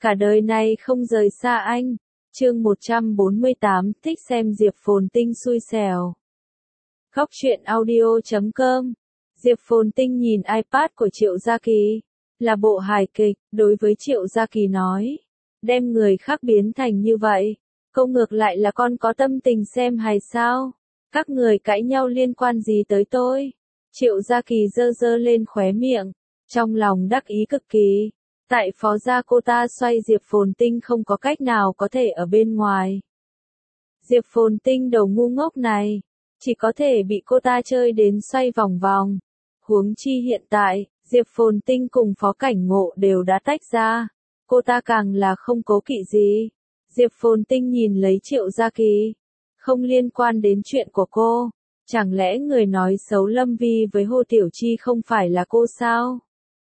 Cả đời này không rời xa anh. Chương 148, thích xem Diệp Phồn Tinh xui xẻo. Góc truyện audio.com. Diệp Phồn Tinh nhìn iPad của Triệu Gia Kỳ. Là bộ hài kịch, đối với Triệu Gia Kỳ nói. Đem người khác biến thành như vậy. Câu ngược lại là con có tâm tình xem hài sao? Các người cãi nhau liên quan gì tới tôi? Triệu Gia Kỳ giơ giơ lên khóe miệng. Trong lòng đắc ý cực kỳ. Tại phó gia cô ta xoay Diệp Phồn Tinh không có cách nào có thể ở bên ngoài. Diệp Phồn Tinh đầu ngu ngốc này, chỉ có thể bị cô ta chơi đến xoay vòng vòng. Huống chi hiện tại, Diệp Phồn Tinh cùng Phó Cảnh Ngộ đều đã tách ra. Cô ta càng là không cố kỵ gì. Diệp Phồn Tinh nhìn lấy Triệu Gia Kỳ. Không liên quan đến chuyện của cô. Chẳng lẽ người nói xấu Lâm Vi với Hồ Tiểu Chi không phải là cô sao?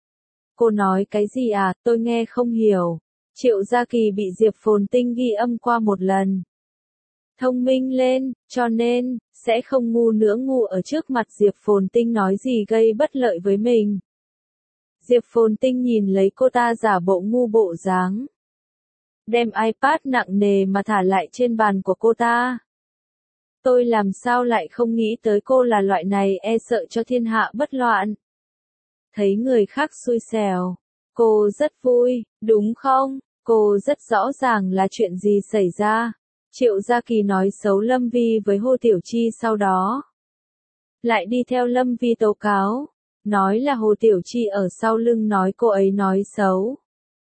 Cô nói cái gì à, tôi nghe không hiểu. Triệu Gia Kỳ bị Diệp Phồn Tinh ghi âm qua một lần. Thông minh lên, cho nên, sẽ không ngu nữa, ngu ở trước mặt Diệp Phồn Tinh nói gì gây bất lợi với mình. Diệp Phồn Tinh nhìn lấy cô ta giả bộ ngu bộ dáng. Đem iPad nặng nề mà thả lại trên bàn của cô ta. Tôi làm sao lại không nghĩ tới cô là loại này e sợ cho thiên hạ bất loạn. Thấy người khác xui xẻo. Cô rất vui, đúng không? Cô rất rõ ràng là chuyện gì xảy ra. Triệu Gia Kỳ nói xấu Lâm Vi với Hồ Tiểu Chi sau đó. Lại đi theo Lâm Vi tố cáo. Nói là Hồ Tiểu Chi ở sau lưng nói cô ấy nói xấu.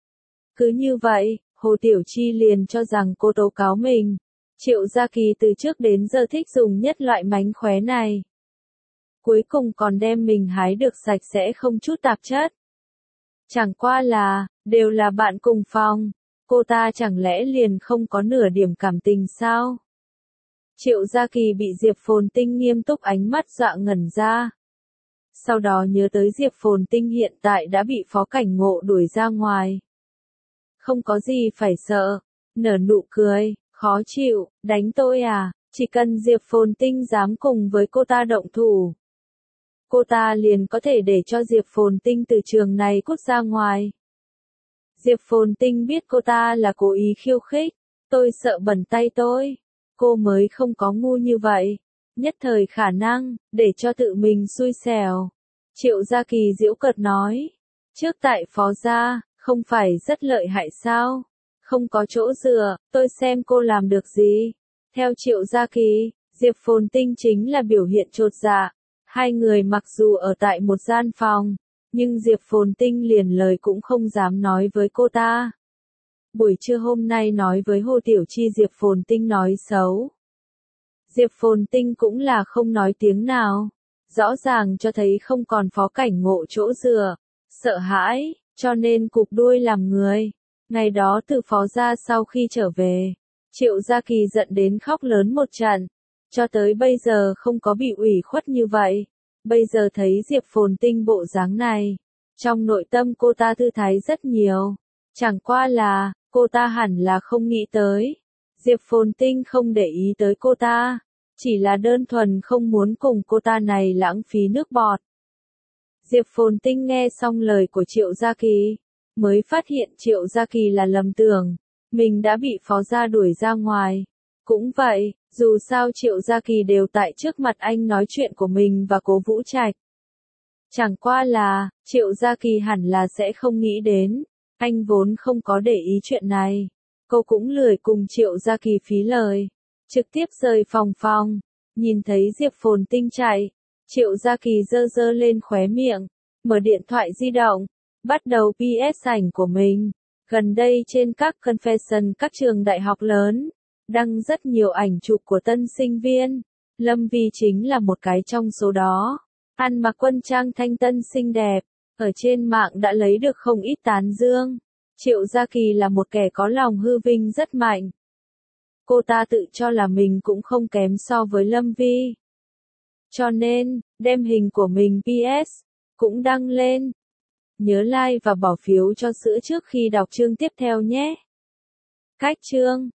Cứ như vậy, Hồ Tiểu Chi liền cho rằng cô tố cáo mình. Triệu Gia Kỳ từ trước đến giờ thích dùng nhất loại mánh khóe này. Cuối cùng còn đem mình hái được sạch sẽ không chút tạp chất. Chẳng qua là, đều là bạn cùng phòng. Cô ta chẳng lẽ liền không có nửa điểm cảm tình sao? Triệu Gia Kỳ bị Diệp Phồn Tinh nghiêm túc ánh mắt dọa ngẩn ra. Sau đó nhớ tới Diệp Phồn Tinh hiện tại đã bị Phó Cảnh Ngộ đuổi ra ngoài. Không có gì phải sợ. Nở nụ cười, khó chịu, đánh tôi à? Chỉ cần Diệp Phồn Tinh dám cùng với cô ta động thủ. Cô ta liền có thể để cho Diệp Phồn Tinh từ trường này cút ra ngoài. Diệp Phồn Tinh biết cô ta là cố ý khiêu khích. Tôi sợ bẩn tay tôi. Cô mới không có ngu như vậy. Nhất thời khả năng, để cho tự mình xui xẻo. Triệu Gia Kỳ giễu cợt nói. Trước tại phó gia, không phải rất lợi hại sao? Không có chỗ dựa, tôi xem cô làm được gì. Theo Triệu Gia Kỳ, Diệp Phồn Tinh chính là biểu hiện chột dạ. Hai người mặc dù ở tại một gian phòng, nhưng Diệp Phồn Tinh liền lời cũng không dám nói với cô ta. Buổi trưa hôm nay nói với Hồ Tiểu Chi Diệp Phồn Tinh nói xấu. Diệp Phồn Tinh cũng là không nói tiếng nào. Rõ ràng cho thấy không còn Phó Cảnh Ngộ chỗ dựa. Sợ hãi, cho nên cụp đuôi làm người. Ngày đó từ phó gia sau khi trở về, Triệu Gia Kỳ giận đến khóc lớn một trận. Cho tới bây giờ không có bị ủy khuất như vậy. Bây giờ thấy Diệp Phồn Tinh bộ dáng này. Trong nội tâm cô ta thư thái rất nhiều. Chẳng qua là, cô ta hẳn là không nghĩ tới. Diệp Phồn Tinh không để ý tới cô ta. Chỉ là đơn thuần không muốn cùng cô ta này lãng phí nước bọt. Diệp Phồn Tinh nghe xong lời của Triệu Gia Kỳ. Mới phát hiện Triệu Gia Kỳ là lầm tưởng. Mình đã bị phó gia đuổi ra ngoài. Cũng vậy, dù sao Triệu Gia Kỳ đều tại trước mặt anh nói chuyện của mình và Cố Vũ Trạch. Chẳng qua là, Triệu Gia Kỳ hẳn là sẽ không nghĩ đến. Anh vốn không có để ý chuyện này. Cô cũng lười cùng Triệu Gia Kỳ phí lời. Trực tiếp rời phòng. Nhìn thấy Diệp Phồn Tinh chạy. Triệu Gia Kỳ giơ giơ lên khóe miệng. Mở điện thoại di động. Bắt đầu PS ảnh của mình. Gần đây trên các confession các trường đại học lớn. Đăng rất nhiều ảnh chụp của tân sinh viên. Lâm Vi chính là một cái trong số đó. Ăn mặc quân trang thanh tân xinh đẹp. Ở trên mạng đã lấy được không ít tán dương. Triệu Gia Kỳ là một kẻ có lòng hư vinh rất mạnh. Cô ta tự cho là mình cũng không kém so với Lâm Vi. Cho nên, đem hình của mình PS. Cũng đăng lên. Nhớ like và bỏ phiếu cho sữa trước khi đọc chương tiếp theo nhé. Cách chương